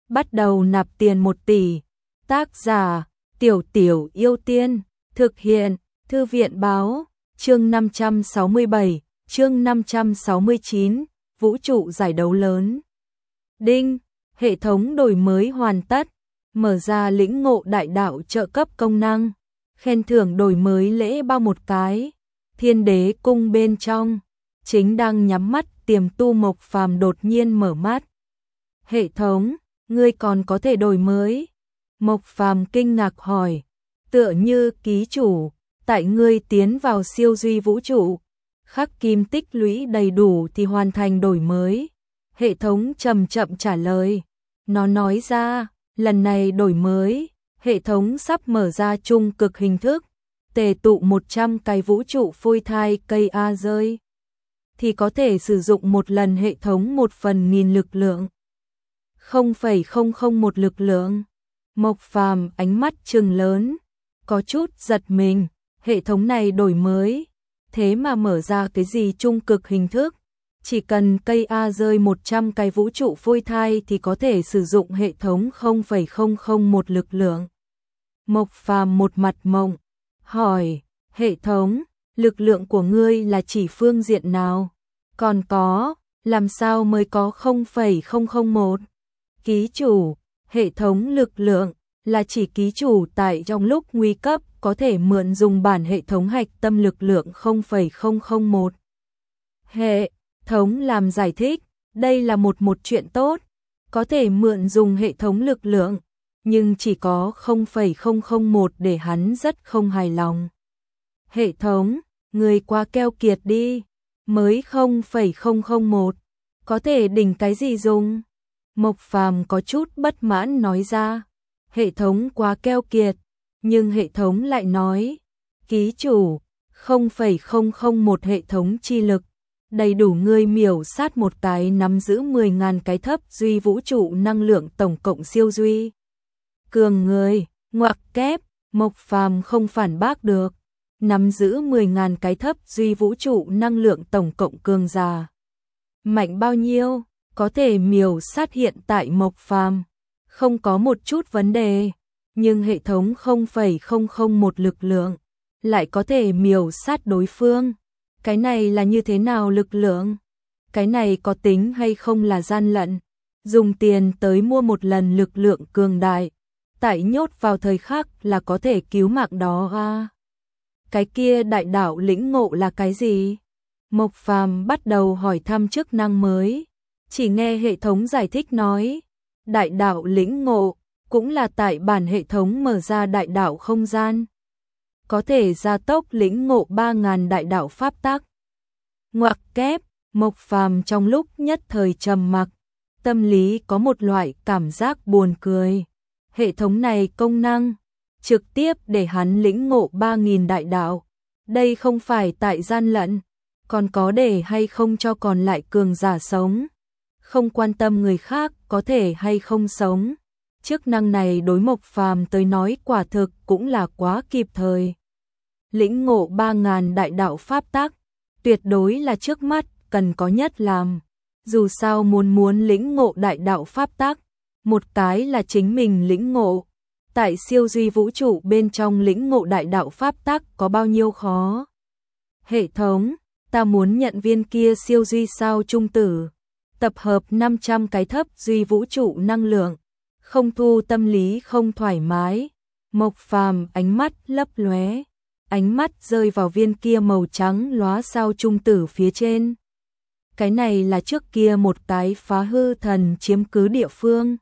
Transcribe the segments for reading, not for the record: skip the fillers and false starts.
bắt đầu nạp tiền 1 tỷ. Tác giả, Tiểu Tiểu Yêu Tiên, thực hiện, Thư viện báo, chương 567, chương 569, vũ trụ giải đấu lớn. Đinh, hệ thống đổi mới hoàn tất, mở ra lĩnh ngộ đại đạo trợ cấp công năng, khen thưởng đổi mới lễ bao 1 cái. Thiên Đế cung bên trong, chính đang nhắm mắt tiềm tu Mộc Phàm đột nhiên mở mắt. Hệ thống, ngươi còn có thể đổi mới? Mộc Phàm kinh ngạc hỏi, tựa như ký chủ, tại ngươi tiến vào siêu duy vũ trụ, khắc kim tích lũy đầy đủ thì hoàn thành đổi mới. Hệ thống chậm chậm trả lời, nó nói ra, lần này đổi mới, hệ thống sắp mở ra trung cực hình thức, tề tụ 100 cái vũ trụ phôi thai cây A rơi, thì có thể sử dụng một lần hệ thống 1/1000 lực lượng. 0,001 lực lượng. Mộc Phàm ánh mắt trừng lớn, có chút giật mình, hệ thống này đổi mới, thế mà mở ra cái gì trung cực hình thức, chỉ cần cây A rơi 100 cái vũ trụ phôi thai thì có thể sử dụng hệ thống 0,001 lực lượng. Mộc Phàm một mặt mộng, hỏi, hệ thống, lực lượng của ngươi là chỉ phương diện nào? Còn có, làm sao mới có 0,001? Ký chủ, hệ thống lực lượng là chỉ ký chủ tại trong lúc nguy cấp có thể mượn dùng bản hệ thống hạch tâm lực lượng 0,001. Hệ thống làm giải thích, đây là một chuyện tốt, có thể mượn dùng hệ thống lực lượng, nhưng chỉ có 0,001 để hắn rất không hài lòng. Hệ thống, người quá keo kiệt đi, mới 0,001, có thể đỉnh cái gì dùng? Mộc Phàm có chút bất mãn nói ra, hệ thống quá keo kiệt, nhưng hệ thống lại nói, ký chủ, 0,001 hệ thống chi lực, đầy đủ ngươi miểu sát một cái nắm giữ 10.000 cái thấp duy vũ trụ năng lượng tổng cộng siêu duy. Cường người, ngoặc kép, Mộc Phàm không phản bác được, nắm giữ 10.000 cái thấp duy vũ trụ năng lượng tổng cộng cường giả. Mạnh bao nhiêu? Có thể miểu sát hiện tại Mộc Phàm, không có một chút vấn đề, nhưng hệ thống 0,001 lực lượng lại có thể miểu sát đối phương. Cái này là như thế nào lực lượng? Cái này có tính hay không là gian lận? Dùng tiền tới mua một lần lực lượng cường đại, tại nhốt vào thời khắc là có thể cứu mạng đó à? Cái kia đại đạo lĩnh ngộ là cái gì? Mộc Phàm bắt đầu hỏi thăm chức năng mới. Chỉ nghe hệ thống giải thích nói, đại đạo lĩnh ngộ cũng là tại bản hệ thống mở ra đại đạo không gian, có thể gia tốc lĩnh ngộ 3.000 đại đạo pháp tắc. Ngoặc kép, Mộc Phàm trong lúc nhất thời trầm mặc, tâm lý có một loại cảm giác buồn cười. Hệ thống này công năng trực tiếp để hắn lĩnh ngộ 3.000 đại đạo, đây không phải tại gian lận, còn có để hay không cho còn lại cường giả sống. Không quan tâm người khác có thể hay không sống. Chức năng này đối Mộc Phàm tới nói quả thực cũng là quá kịp thời. Lĩnh ngộ 3.000 đại đạo pháp tắc, tuyệt đối là trước mắt cần có nhất làm. Dù sao muốn lĩnh ngộ đại đạo pháp tắc, một cái là chính mình lĩnh ngộ. Tại siêu duy vũ trụ bên trong lĩnh ngộ đại đạo pháp tắc có bao nhiêu khó. Hệ thống, ta muốn nhận viên kia siêu duy sao trung tử, tập hợp 500 cái thấp duy vũ trụ năng lượng, không thu tâm lý không thoải mái. Mộc Phàm ánh mắt lấp lóe, ánh mắt rơi vào viên kia màu trắng lóa sao trung tử phía trên. Cái này là trước kia một cái phá hư thần chiếm cứ địa phương,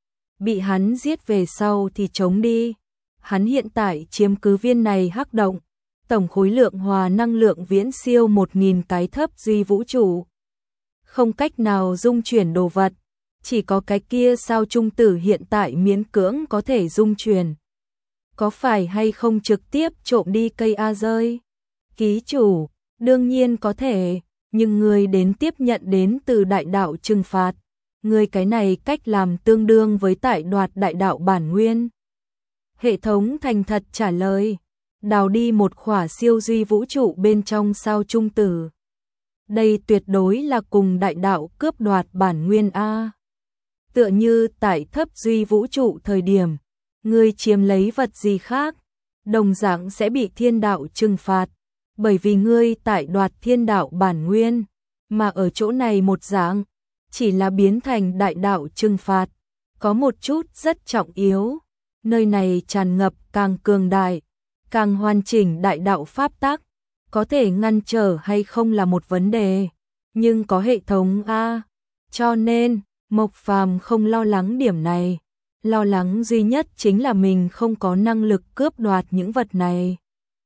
bị hắn giết về sau thì chống đi. Hắn hiện tại chiếm cứ viên này hắc động, tổng khối lượng hòa năng lượng viễn siêu 1.000 cái thấp duy vũ trụ, không cách nào dung chuyển đồ vật, chỉ có cái kia sao trung tử hiện tại miễn cưỡng có thể dung chuyển. Có phải hay không trực tiếp trộm đi cây A rơi? Ký chủ, đương nhiên có thể, nhưng người đến tiếp nhận đến từ đại đạo trừng phạt, người cái này cách làm tương đương với tại đoạt đại đạo bản nguyên. Hệ thống thành thật trả lời, đào đi một khỏa siêu duy vũ trụ bên trong sao trung tử. Đây tuyệt đối là cùng đại đạo cướp đoạt bản nguyên A. Tựa như tại thấp duy vũ trụ thời điểm, ngươi chiếm lấy vật gì khác, đồng dạng sẽ bị thiên đạo trừng phạt, bởi vì ngươi tại đoạt thiên đạo bản nguyên, mà ở chỗ này một dạng, chỉ là biến thành đại đạo trừng phạt, có một chút rất trọng yếu, nơi này tràn ngập càng cường đại, càng hoàn chỉnh đại đạo pháp tắc, có thể ngăn trở hay không là một vấn đề, nhưng có hệ thống a, cho nên Mộc Phàm không lo lắng điểm này, lo lắng duy nhất chính là mình không có năng lực cướp đoạt những vật này.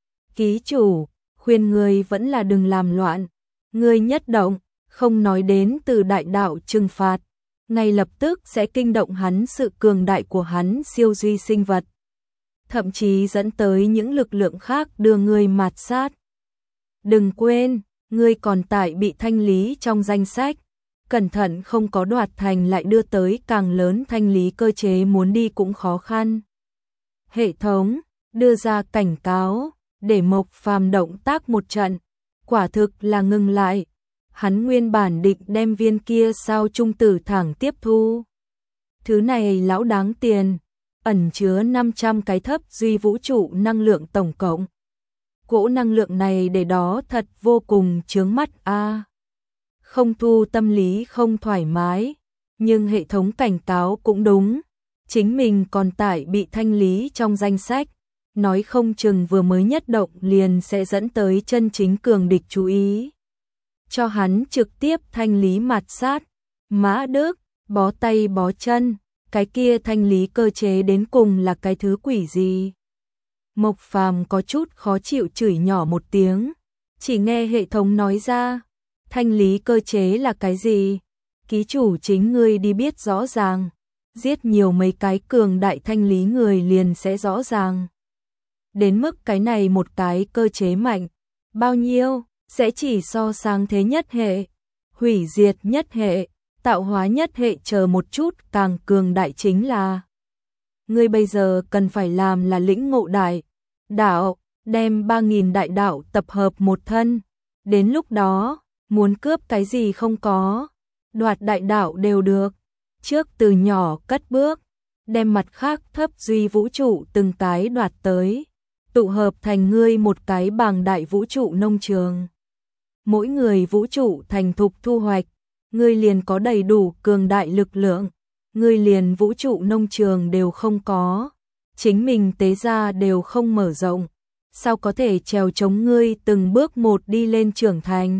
Ký chủ, khuyên ngươi vẫn là đừng làm loạn, ngươi nhất động, không nói đến từ đại đạo trừng phạt, ngay lập tức sẽ kinh động hắn sự cường đại của hắn siêu duy sinh vật, thậm chí dẫn tới những lực lượng khác đưa ngươi mạt sát. Đừng quên, ngươi còn tại bị thanh lý trong danh sách, cẩn thận không có đoạt thành lại đưa tới càng lớn thanh lý cơ chế muốn đi cũng khó khăn. Hệ thống đưa ra cảnh cáo, để Mộc Phàm động tác một trận, quả thực là ngừng lại. Hắn nguyên bản định đem viên kia sao trung tử thẳng tiếp thu. Thứ này lão đáng tiền, ẩn chứa 500 cái thấp duy vũ trụ năng lượng tổng cộng. Cỗ năng lượng này để đó thật vô cùng chướng mắt a. Không thu tâm lý không thoải mái, nhưng hệ thống cảnh cáo cũng đúng, chính mình còn tại bị thanh lý trong danh sách, nói không chừng vừa mới nhất động liền sẽ dẫn tới chân chính cường địch chú ý. Cho hắn trực tiếp thanh lý mạt sát, Mã Đức, bó tay bó chân, cái kia thanh lý cơ chế đến cùng là cái thứ quỷ gì? Mộc Phàm có chút khó chịu chửi nhỏ một tiếng, chỉ nghe hệ thống nói ra, thanh lý cơ chế là cái gì? Ký chủ chính ngươi đi biết rõ ràng, giết nhiều mấy cái cường đại thanh lý người liền sẽ rõ ràng. Đến mức cái này một cái cơ chế mạnh, bao nhiêu, sẽ chỉ so sáng thế nhất hệ, hủy diệt nhất hệ, tạo hóa nhất hệ chờ một chút càng cường đại chính là. Ngươi bây giờ cần phải làm là lĩnh ngộ đại đạo, đem 3000 đại đạo tập hợp một thân, đến lúc đó, muốn cướp cái gì không có, đoạt đại đạo đều được, trước từ nhỏ cất bước, đem mặt khác thấp duy vũ trụ từng cái đoạt tới, tụ hợp thành ngươi một cái bàng đại vũ trụ nông trường. Mỗi người vũ trụ thành thục thu hoạch, ngươi liền có đầy đủ cường đại lực lượng, ngươi liền vũ trụ nông trường đều không có, chính mình tế ra đều không mở rộng, sao có thể trèo chống ngươi từng bước một đi lên trưởng thành?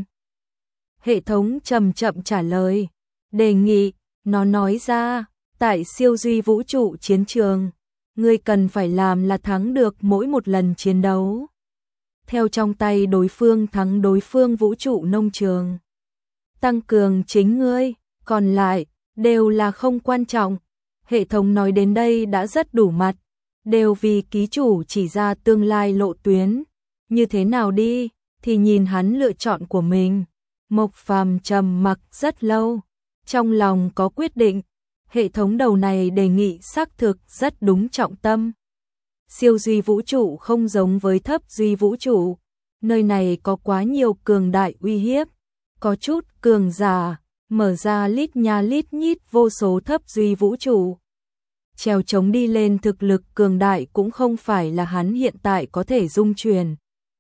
Hệ thống chậm chậm trả lời, đề nghị, nó nói ra, tại siêu duy vũ trụ chiến trường, ngươi cần phải làm là thắng được mỗi một lần chiến đấu. Theo trong tay đối phương thắng đối phương vũ trụ nông trường. Tăng cường chính ngươi, còn lại, đều là không quan trọng. Hệ thống nói đến đây đã rất đủ mặt, đều vì ký chủ chỉ ra tương lai lộ tuyến. Như thế nào đi, thì nhìn hắn lựa chọn của mình. Mộc Phàm trầm mặc rất lâu, trong lòng có quyết định, hệ thống đầu này đề nghị xác thực rất đúng trọng tâm. Siêu duy vũ trụ không giống với thấp duy vũ trụ, nơi này có quá nhiều cường đại uy hiếp, có chút cường giả, mở ra lít nha lít nhít vô số thấp duy vũ trụ. Trèo chống đi lên thực lực cường đại cũng không phải là hắn hiện tại có thể dung chuyển.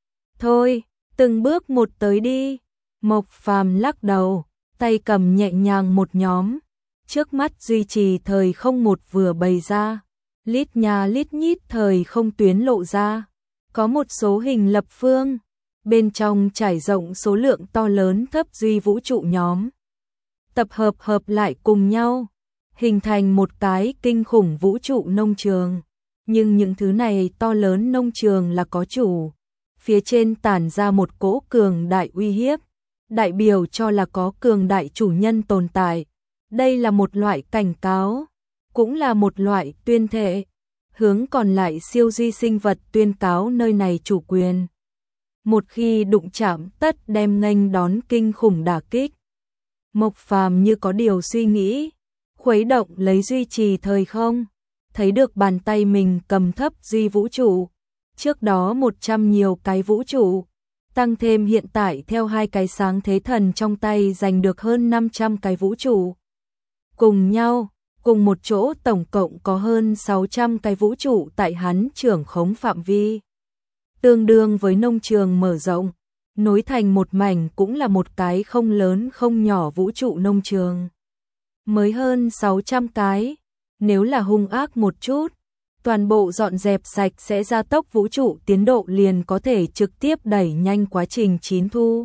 Thôi, từng bước một tới đi. Mộc Phàm lắc đầu, tay cầm nhẹ nhàng một nhóm, trước mắt duy trì thời không một vừa bày ra, lít nha lít nhít thời không tuyến lộ ra, có một số hình lập phương, bên trong trải rộng số lượng to lớn thấp duy vũ trụ nhóm. Tập hợp lại cùng nhau, hình thành một cái kinh khủng vũ trụ nông trường. Nhưng những thứ này to lớn nông trường là có chủ, phía trên tản ra một cỗ cường đại uy hiếp, đại biểu cho là có cường đại chủ nhân tồn tại. Đây là một loại cảnh cáo, cũng là một loại tuyên thệ, hướng còn lại siêu duy sinh vật tuyên cáo nơi này chủ quyền. Một khi đụng chạm tất đem nghênh đón kinh khủng đả kích. Mộc Phàm như có điều suy nghĩ, khuấy động lấy duy trì thời không, thấy được bàn tay mình cầm thấp duy vũ trụ, trước đó 100 nhiều cái vũ trụ, tăng thêm hiện tại theo 2 cái sáng thế thần trong tay giành được hơn 500 cái vũ trụ. Cùng nhau, cùng một chỗ tổng cộng có hơn 600 cái vũ trụ tại hắn trưởng khống phạm vi. Tương đương với nông trường mở rộng, nối thành một mảnh cũng là một cái không lớn không nhỏ vũ trụ nông trường. Mới hơn 600 cái, nếu là hung ác một chút, toàn bộ dọn dẹp sạch sẽ gia tốc vũ trụ tiến độ liền có thể trực tiếp đẩy nhanh quá trình chín thu.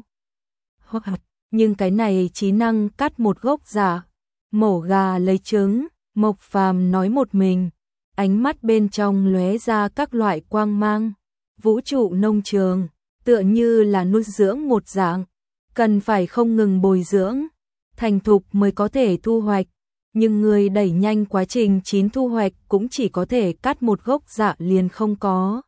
Nhưng cái này trí năng cắt một gốc dạ, mổ gà lấy trứng, Mộc Phàm nói một mình, ánh mắt bên trong lóe ra các loại quang mang. Vũ trụ nông trường, tựa như là nuôi dưỡng một dạng, cần phải không ngừng bồi dưỡng, thành thục mới có thể thu hoạch. Nhưng người đẩy nhanh quá trình chín thu hoạch cũng chỉ có thể cắt một gốc dạ liền không có.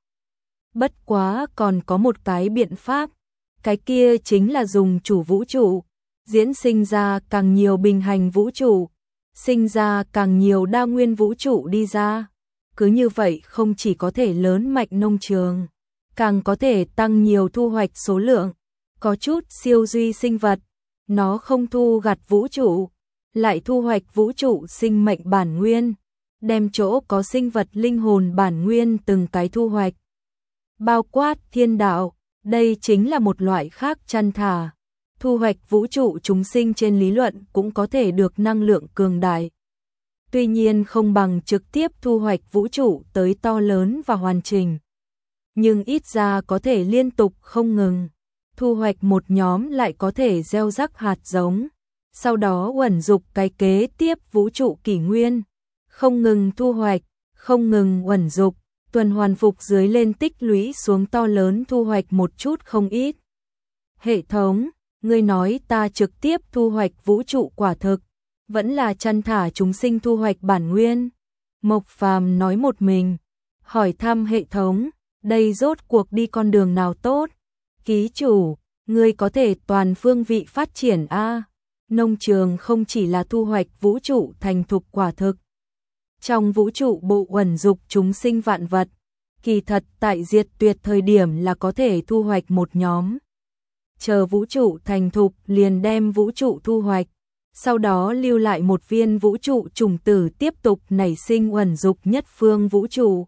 Bất quá còn có một cái biện pháp, cái kia chính là dùng chủ vũ trụ, diễn sinh ra càng nhiều bình hành vũ trụ, sinh ra càng nhiều đa nguyên vũ trụ đi ra. Cứ như vậy không chỉ có thể lớn mạnh nông trường, càng có thể tăng nhiều thu hoạch số lượng. Có chút siêu duy sinh vật, nó không thu gặt vũ trụ, lại thu hoạch vũ trụ sinh mệnh bản nguyên, đem chỗ có sinh vật linh hồn bản nguyên từng cái thu hoạch. Bao quát thiên đạo, đây chính là một loại khác chăn thả. Thu hoạch vũ trụ chúng sinh trên lý luận cũng có thể được năng lượng cường đại. Tuy nhiên không bằng trực tiếp thu hoạch vũ trụ tới to lớn và hoàn chỉnh. Nhưng ít ra có thể liên tục không ngừng. Thu hoạch một nhóm lại có thể gieo rắc hạt giống. Sau đó uẩn dục cái kế tiếp vũ trụ kỷ nguyên. Không ngừng thu hoạch, không ngừng uẩn dục, tuần hoàn phục dưới lên tích lũy xuống to lớn thu hoạch một chút không ít. Hệ thống, ngươi nói ta trực tiếp thu hoạch vũ trụ quả thực, vẫn là chăn thả chúng sinh thu hoạch bản nguyên. Mộc Phàm nói một mình, hỏi thăm hệ thống, đây rốt cuộc đi con đường nào tốt? Ký chủ, ngươi có thể toàn phương vị phát triển a. Nông trường không chỉ là thu hoạch vũ trụ thành thục quả thực. Trong vũ trụ bộ uẩn dục chúng sinh vạn vật, kỳ thật tại diệt tuyệt thời điểm là có thể thu hoạch một nhóm. Chờ vũ trụ thành thục liền đem vũ trụ thu hoạch, sau đó lưu lại một viên vũ trụ trùng tử tiếp tục nảy sinh uẩn dục nhất phương vũ trụ.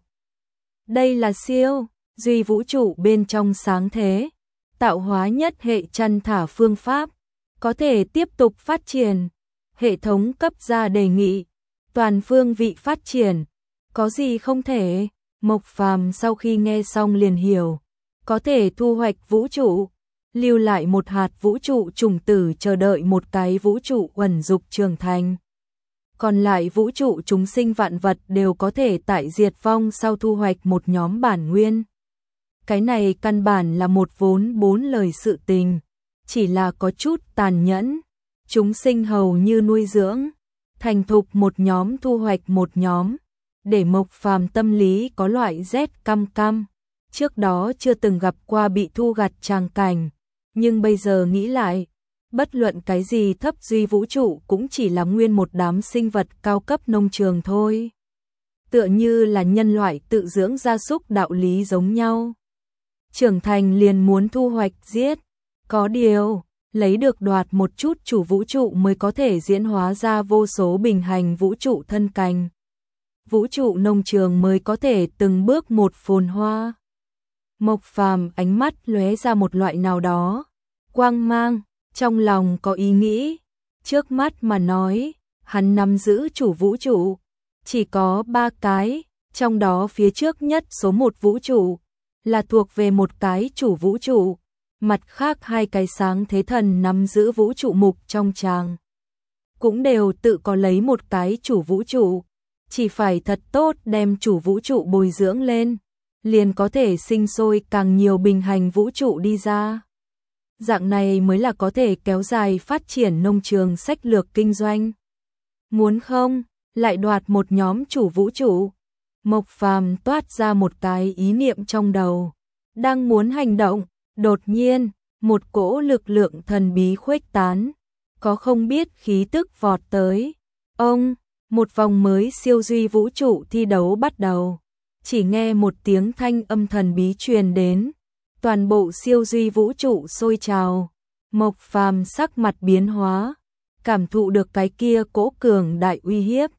Đây là siêu duy vũ trụ bên trong sáng thế, tạo hóa nhất hệ chăn thả phương pháp, có thể tiếp tục phát triển. Hệ thống cấp ra đề nghị, toàn phương vị phát triển, có gì không thể? Mộc Phàm sau khi nghe xong liền hiểu, có thể thu hoạch vũ trụ, lưu lại một hạt vũ trụ trùng tử chờ đợi một cái vũ trụ uẩn dục trưởng thành. Còn lại vũ trụ chúng sinh vạn vật đều có thể tại diệt vong sau thu hoạch một nhóm bản nguyên. Cái này căn bản là một vốn bốn lời sự tình, chỉ là có chút tàn nhẫn. Chúng sinh hầu như nuôi dưỡng, thành thục một nhóm thu hoạch một nhóm, để Mộc Phàm tâm lý có loại rét căm căm. Trước đó chưa từng gặp qua bị thu gặt tràng cảnh, nhưng bây giờ nghĩ lại, bất luận cái gì thấp duy vũ trụ cũng chỉ là nguyên một đám sinh vật cao cấp nông trường thôi. Tựa như là nhân loại tự dưỡng gia súc đạo lý giống nhau. Trưởng thành liền muốn thu hoạch giết, có điều, lấy được đoạt một chút chủ vũ trụ mới có thể diễn hóa ra vô số bình hành vũ trụ thân cành. Vũ trụ nông trường mới có thể từng bước một phồn hoa. Mộc Phàm ánh mắt lóe ra một loại nào đó quang mang, trong lòng có ý nghĩ. Trước mắt mà nói, hắn nắm giữ chủ vũ trụ, chỉ có 3 cái, trong đó phía trước nhất số 1 vũ trụ, là thuộc về một cái chủ vũ trụ, mặt khác 2 cái sáng thế thần nắm giữ vũ trụ mục trong tràng. Cũng đều tự có lấy một cái chủ vũ trụ, chỉ phải thật tốt đem chủ vũ trụ bồi dưỡng lên, liền có thể sinh sôi càng nhiều bình hành vũ trụ đi ra. Dạng này mới là có thể kéo dài phát triển nông trường sách lược kinh doanh. Muốn không, lại đoạt một nhóm chủ vũ trụ. Mộc Phàm toát ra một cái ý niệm trong đầu. Đang muốn hành động, đột nhiên, một cỗ lực lượng thần bí khuếch tán. Có không biết khí tức vọt tới. Ông, một vòng mới siêu duy vũ trụ thi đấu bắt đầu. Chỉ nghe một tiếng thanh âm thần bí truyền đến. Toàn bộ siêu duy vũ trụ sôi trào. Mộc Phàm sắc mặt biến hóa, cảm thụ được cái kia cỗ cường đại uy hiếp.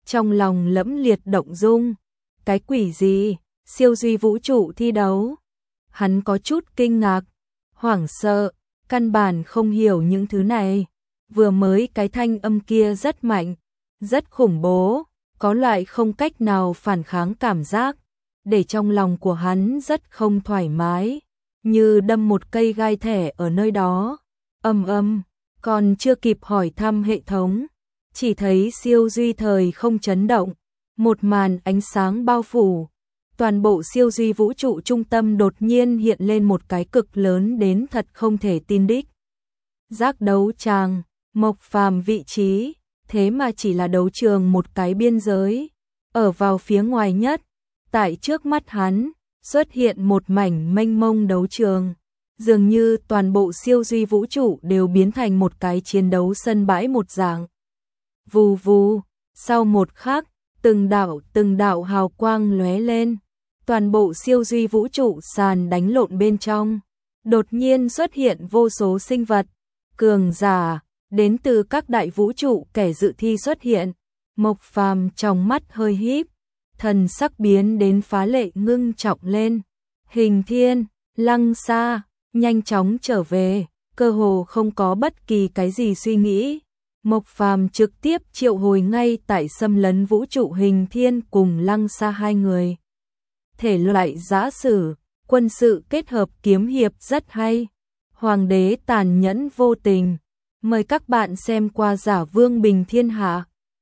trong lòng lẫm liệt động dung. Cái quỷ gì? Siêu duy vũ trụ thi đấu? Hắn có chút kinh ngạc, hoảng sợ, căn bản không hiểu những thứ này. Vừa mới cái thanh âm kia rất mạnh, rất khủng bố, có loại không cách nào phản kháng cảm giác, để trong lòng của hắn rất không thoải mái, như đâm một cây gai thẻ ở nơi đó. Còn chưa kịp hỏi thăm hệ thống, chỉ thấy siêu duy thời không chấn động, một màn ánh sáng bao phủ. Toàn bộ siêu duy vũ trụ trung tâm đột nhiên hiện lên một cái cực lớn đến thật không thể tin đích. Giác đấu tràng, Mộc Phàm vị trí, thế mà chỉ là đấu trường một cái biên giới. Ở vào phía ngoài nhất, tại trước mắt hắn, xuất hiện một mảnh mênh mông đấu trường. Dường như toàn bộ siêu duy vũ trụ đều biến thành một cái chiến đấu sân bãi một dạng. Vù vù, sau một khắc, từng đạo hào quang lóe lên. Toàn bộ siêu duy vũ trụ sàn đánh lộn bên trong. Đột nhiên xuất hiện vô số sinh vật, cường giả, đến từ các đại vũ trụ kẻ dự thi xuất hiện. Mộc Phàm trong mắt hơi híp, thần sắc biến đến phá lệ ngưng trọng lên. Hình Thiên, Lăng Sa, nhanh chóng trở về, cơ hồ không có bất kỳ cái gì suy nghĩ. Mộc Phàm trực tiếp triệu hồi ngay tại xâm lấn vũ trụ Hình Thiên cùng Lăng Sa hai người. Thể loại giã sử, quân sự kết hợp kiếm hiệp rất hay. Hoàng đế tàn nhẫn vô tình. Mời các bạn xem qua Giả Vương Bình Thiên Hạ.